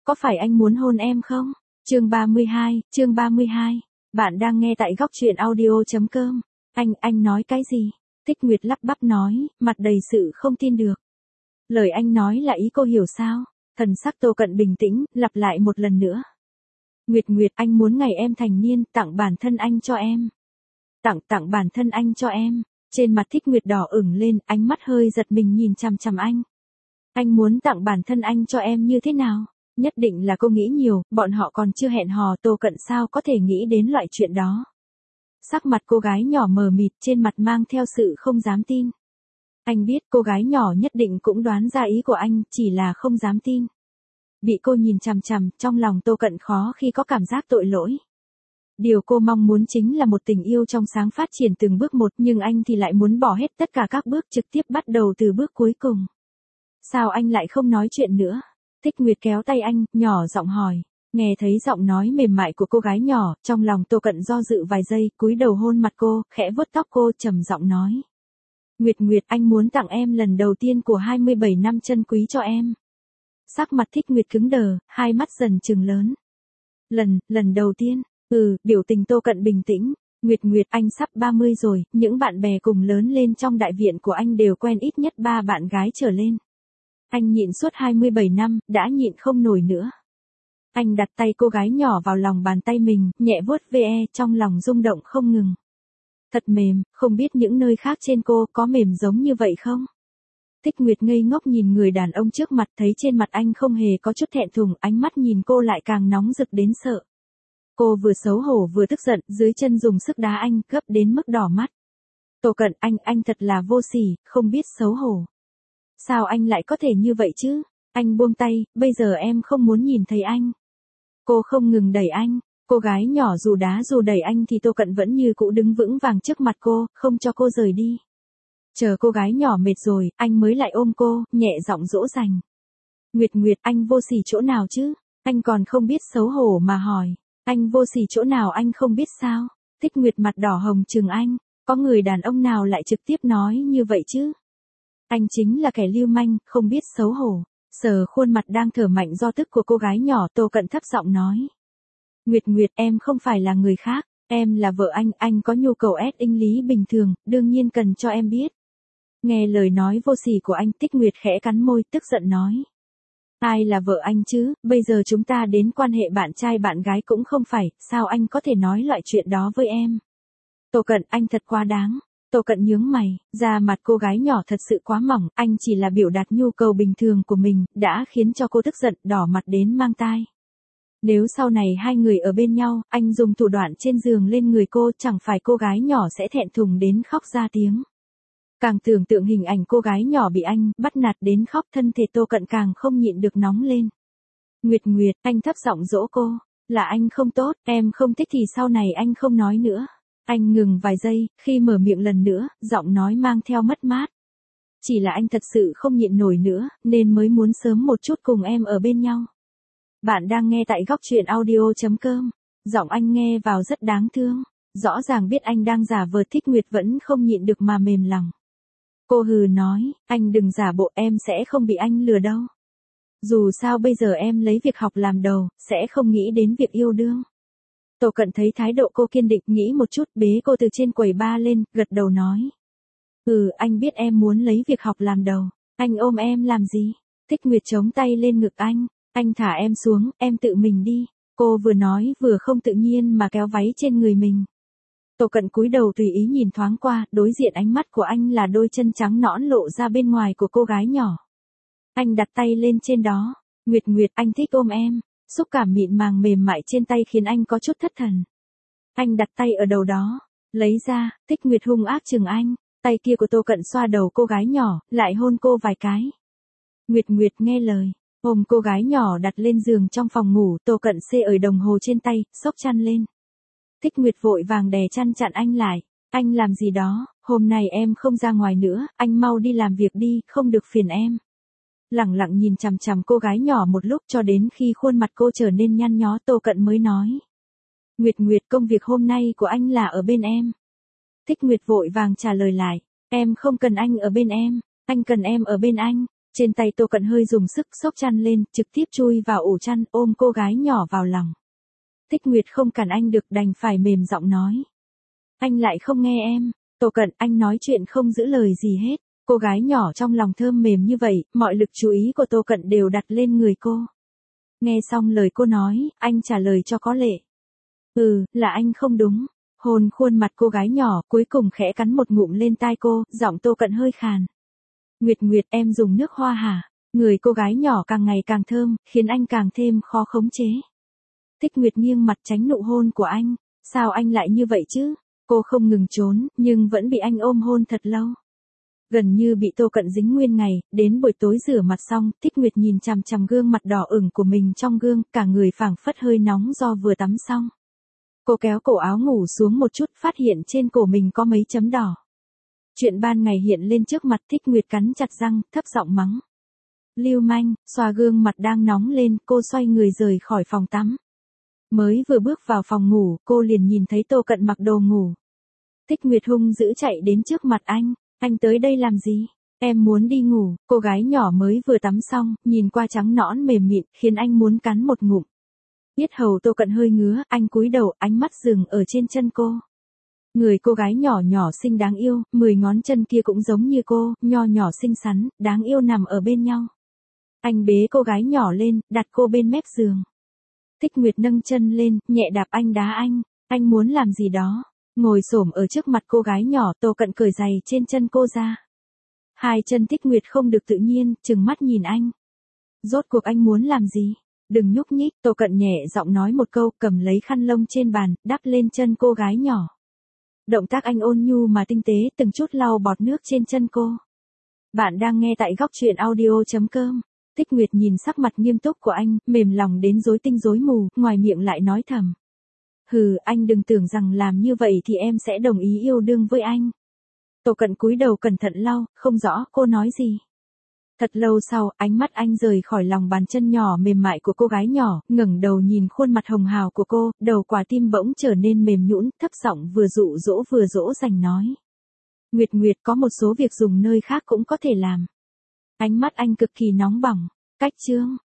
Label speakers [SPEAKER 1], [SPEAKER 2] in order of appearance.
[SPEAKER 1] có phải anh muốn hôn em không? Chương 32. Bạn đang nghe tại góc truyện audio.com. Anh nói cái gì? Thích Nguyệt lắp bắp nói, mặt đầy sự không tin được. Lời anh nói là ý cô hiểu sao? Thần sắc Tô Cận bình tĩnh, lặp lại một lần nữa. Nguyệt, anh muốn ngày em thành niên, tặng bản thân anh cho em. Tặng bản thân anh cho em. Trên mặt Thích Nguyệt đỏ ửng lên, ánh mắt hơi giật mình nhìn chằm chằm anh. Anh muốn tặng bản thân anh cho em như thế nào? Nhất định là cô nghĩ nhiều, bọn họ còn chưa hẹn hò, Tô Cận sao có thể nghĩ đến loại chuyện đó. Sắc mặt cô gái nhỏ mờ mịt, trên mặt mang theo sự không dám tin. Anh biết cô gái nhỏ nhất định cũng đoán ra ý của anh, chỉ là không dám tin. Bị cô nhìn chằm chằm, trong lòng Tô Cận khó khi có cảm giác tội lỗi. Điều cô mong muốn chính là một tình yêu trong sáng phát triển từng bước một, nhưng anh thì lại muốn bỏ hết tất cả các bước, trực tiếp bắt đầu từ bước cuối cùng. Sao anh lại không nói chuyện nữa? Thích Nguyệt kéo tay anh, nhỏ giọng hỏi. Nghe thấy giọng nói mềm mại của cô gái nhỏ, trong lòng Tô Cận do dự vài giây, cúi đầu hôn mặt cô, khẽ vuốt tóc cô, trầm giọng nói. Nguyệt, anh muốn tặng em lần đầu tiên của 27 năm chân quý cho em. Sắc mặt Thích Nguyệt cứng đờ, hai mắt dần trừng lớn. Lần đầu tiên, biểu tình Tô Cận bình tĩnh. Nguyệt, anh sắp 30 rồi, những bạn bè cùng lớn lên trong đại viện của anh đều quen ít nhất 3 bạn gái trở lên. Anh nhịn suốt 27 năm, đã nhịn không nổi nữa. Anh đặt tay cô gái nhỏ vào lòng bàn tay mình, nhẹ vuốt ve, trong lòng rung động không ngừng. Thật mềm, không biết những nơi khác trên cô có mềm giống như vậy không? Thích Nguyệt ngây ngốc nhìn người đàn ông trước mặt, thấy trên mặt anh không hề có chút thẹn thùng, ánh mắt nhìn cô lại càng nóng rực đến sợ. Cô vừa xấu hổ vừa tức giận, dưới chân dùng sức đá anh, gấp đến mức đỏ mắt. Tô Cận, anh thật là vô sỉ, không biết xấu hổ. Sao anh lại có thể như vậy chứ? Anh buông tay, bây giờ em không muốn nhìn thấy anh. Cô không ngừng đẩy anh, cô gái nhỏ dù đá dù đẩy anh thì Tô Cận vẫn như cũ đứng vững vàng trước mặt cô, không cho cô rời đi. Chờ cô gái nhỏ mệt rồi, anh mới lại ôm cô, nhẹ giọng dỗ dành. Nguyệt, anh vô sỉ chỗ nào chứ? Anh còn không biết xấu hổ mà hỏi. Anh vô sỉ chỗ nào anh không biết sao? Thích Nguyệt mặt đỏ hồng trừng anh, có người đàn ông nào lại trực tiếp nói như vậy chứ? Anh chính là kẻ lưu manh, không biết xấu hổ. Sờ khuôn mặt đang thở mạnh do tức của cô gái nhỏ, Tô Cận thấp giọng nói. Nguyệt, em không phải là người khác, em là vợ anh có nhu cầu inh lý bình thường, đương nhiên cần cho em biết. Nghe lời nói vô sỉ của anh, Thích Nguyệt khẽ cắn môi, tức giận nói. Ai là vợ anh chứ, bây giờ chúng ta đến quan hệ bạn trai bạn gái cũng không phải, sao anh có thể nói loại chuyện đó với em? Tô Cận, anh thật quá đáng. Tô Cận nhướng mày, da mặt cô gái nhỏ thật sự quá mỏng, anh chỉ là biểu đạt nhu cầu bình thường của mình, đã khiến cho cô tức giận, đỏ mặt đến mang tai. Nếu sau này hai người ở bên nhau, anh dùng thủ đoạn trên giường lên người cô, chẳng phải cô gái nhỏ sẽ thẹn thùng đến khóc ra tiếng. Càng tưởng tượng hình ảnh cô gái nhỏ bị anh bắt nạt đến khóc, thân thể Tô Cận càng không nhịn được nóng lên. Nguyệt, anh thấp giọng dỗ cô, là anh không tốt, em không thích thì sau này anh không nói nữa. Anh ngừng vài giây, khi mở miệng lần nữa, giọng nói mang theo mất mát. Chỉ là anh thật sự không nhịn nổi nữa, nên mới muốn sớm một chút cùng em ở bên nhau. Bạn đang nghe tại góc truyện audio.com. Giọng anh nghe vào rất đáng thương. Rõ ràng biết anh đang giả vờ. Thích Nguyệt vẫn không nhịn được mà mềm lòng. Cô hừ nói, anh đừng giả bộ, em sẽ không bị anh lừa đâu. Dù sao bây giờ em lấy việc học làm đầu, sẽ không nghĩ đến việc yêu đương. Tô Cận thấy thái độ cô kiên định, nghĩ một chút, bế cô từ trên quầy bar lên, gật đầu nói. Anh biết em muốn lấy việc học làm đầu, anh ôm em làm gì? Thích Nguyệt chống tay lên ngực anh thả em xuống, em tự mình đi. Cô vừa nói vừa không tự nhiên mà kéo váy trên người mình. Tô Cận cúi đầu tùy ý nhìn thoáng qua, đối diện ánh mắt của anh là đôi chân trắng nõn lộ ra bên ngoài của cô gái nhỏ. Anh đặt tay lên trên đó. Nguyệt, anh thích ôm em. Xúc cảm mịn màng mềm mại trên tay khiến anh có chút thất thần. Anh đặt tay ở đầu đó, lấy ra, Thích Nguyệt hung ác chừng anh, tay kia của Tô Cận xoa đầu cô gái nhỏ, lại hôn cô vài cái. Nguyệt nghe lời, ôm cô gái nhỏ đặt lên giường trong phòng ngủ, Tô Cận xê ở đồng hồ trên tay, xốc chăn lên. Thích Nguyệt vội vàng đè chăn chặn anh lại, anh làm gì đó, hôm nay em không ra ngoài nữa, anh mau đi làm việc đi, không được phiền em. Lẳng lặng nhìn chằm chằm cô gái nhỏ một lúc cho đến khi khuôn mặt cô trở nên nhăn nhó, Tô Cận mới nói. Nguyệt, công việc hôm nay của anh là ở bên em. Thích Nguyệt vội vàng trả lời lại, em không cần anh ở bên em, anh cần em ở bên anh. Trên tay Tô Cận hơi dùng sức xốc chăn lên, trực tiếp chui vào ổ chăn, ôm cô gái nhỏ vào lòng. Tích Nguyệt không cản anh được, đành phải mềm giọng nói. Anh lại không nghe em. Tô Cận, anh nói chuyện không giữ lời gì hết. Cô gái nhỏ trong lòng thơm mềm như vậy, mọi lực chú ý của Tô Cận đều đặt lên người cô. Nghe xong lời cô nói, anh trả lời cho có lệ. Là anh không đúng. Hôn khuôn mặt cô gái nhỏ, cuối cùng khẽ cắn một ngụm lên tai cô, giọng Tô Cận hơi khàn. Nguyệt Nguyệt, em dùng nước hoa hả? Người cô gái nhỏ càng ngày càng thơm, khiến anh càng thêm khó khống chế. Tích Nguyệt nghiêng mặt tránh nụ hôn của anh. Sao anh lại như vậy chứ? Cô không ngừng trốn, nhưng vẫn bị anh ôm hôn thật lâu. Gần như bị Tô Cận dính nguyên ngày, đến buổi tối rửa mặt xong, Tích Nguyệt nhìn chằm chằm gương mặt đỏ ửng của mình trong gương, cả người phảng phất hơi nóng do vừa tắm xong. Cô kéo cổ áo ngủ xuống một chút, phát hiện trên cổ mình có mấy chấm đỏ. Chuyện ban ngày hiện lên trước mặt, Tích Nguyệt cắn chặt răng, thấp giọng mắng. Lưu manh, xoa gương mặt đang nóng lên, cô xoay người rời khỏi phòng tắm. Mới vừa bước vào phòng ngủ, cô liền nhìn thấy Tô Cận mặc đồ ngủ. Tích Nguyệt hung dữ chạy đến trước mặt anh tới đây làm gì? Em muốn đi ngủ. Cô gái nhỏ mới vừa tắm xong, nhìn qua trắng nõn mềm mịn, khiến anh muốn cắn một ngụm. Yết hầu Tô Cận hơi ngứa, anh cúi đầu, ánh mắt dừng ở trên chân cô. Người cô gái nhỏ nhỏ xinh đáng yêu, 10 ngón chân kia cũng giống như cô, nho nhỏ xinh xắn, đáng yêu nằm ở bên nhau. Anh bế cô gái nhỏ lên, đặt cô bên mép giường. Tích Nguyệt nâng chân lên, nhẹ đạp anh đá anh muốn làm gì đó. Ngồi xổm ở trước mặt cô gái nhỏ, Tô Cận cởi giày trên chân cô ra. Hai chân Tích Nguyệt không được tự nhiên, trừng mắt nhìn anh. Rốt cuộc anh muốn làm gì? Đừng nhúc nhích, Tô Cận nhẹ giọng nói một câu, cầm lấy khăn lông trên bàn, đắp lên chân cô gái nhỏ. Động tác anh ôn nhu mà tinh tế, từng chút lau bọt nước trên chân cô. Bạn đang nghe tại góc truyện audio.com. Tích Nguyệt nhìn sắc mặt nghiêm túc của anh, mềm lòng đến rối tinh rối mù, ngoài miệng lại nói thầm. Anh đừng tưởng rằng làm như vậy thì em sẽ đồng ý yêu đương với anh. Tô Cận cúi đầu cẩn thận lau, không rõ cô nói gì. Thật lâu sau, ánh mắt anh rời khỏi lòng bàn chân nhỏ mềm mại của cô gái nhỏ, ngẩng đầu nhìn khuôn mặt hồng hào của cô, đầu quả tim bỗng trở nên mềm nhũn, thấp giọng vừa dỗ dành nói. Nguyệt Nguyệt, có một số việc dùng nơi khác cũng có thể làm. Ánh mắt anh cực kỳ nóng bỏng. Cách chương